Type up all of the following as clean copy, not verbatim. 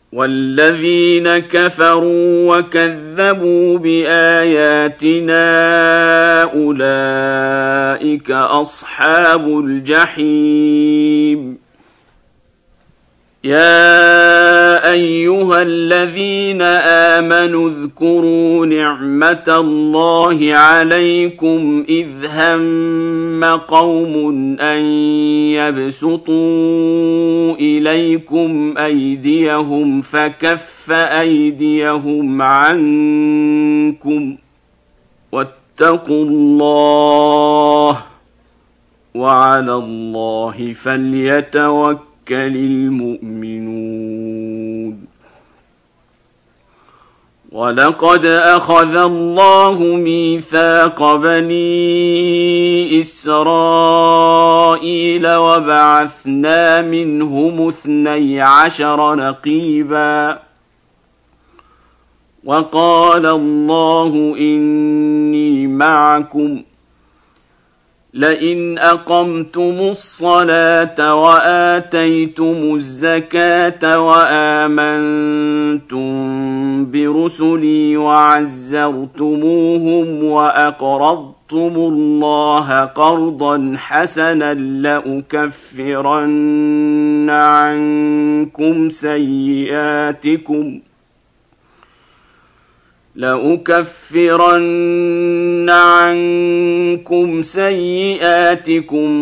والذين كفروا وكذبوا بآياتنا أولئك أصحاب الجحيم. يا أيها الذين آمنوا اذكروا نعمة الله عليكم إذ هم قوم أن يبسطوا إليكم أيديهم فكف أيديهم عنكم واتقوا الله وعلى الله فليتوكل المؤمنون. ولقد أخذ الله ميثاق بني إسرائيل وبعثنا منهم 12 نقيبا وقال الله إني معكم لئن أقمتم الصلاة وآتيتم الزكاة وآمنتم برسلي وعزرتموهم وأقرضتم الله قرضا حسنا لأكفرن عنكم سيئاتكم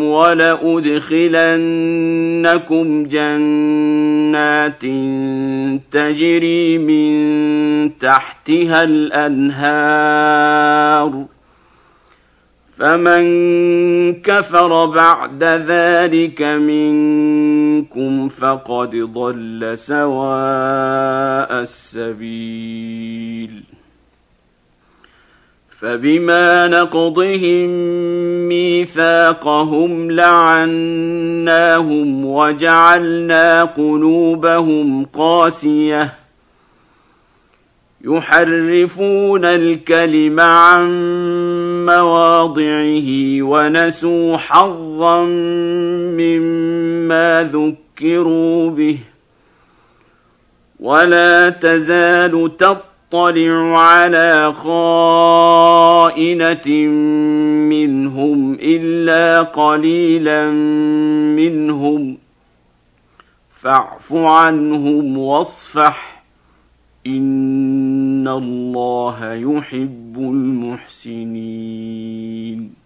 ولأدخلنكم جنات تجري من تحتها الأنهار فمن كفر بعد ذلك منكم فقد ضل سواء السبيل. فبما نقضهم ميثاقهم لعناهم وجعلنا قلوبهم قاسية يحرفون الكلم عن مواضعه ونسوا حظا مما ذكروا به ولا تزال تطلع على خائنة منهم إلا قليلا منهم فاعف عنهم واصفح إن الله يحب المحسنين.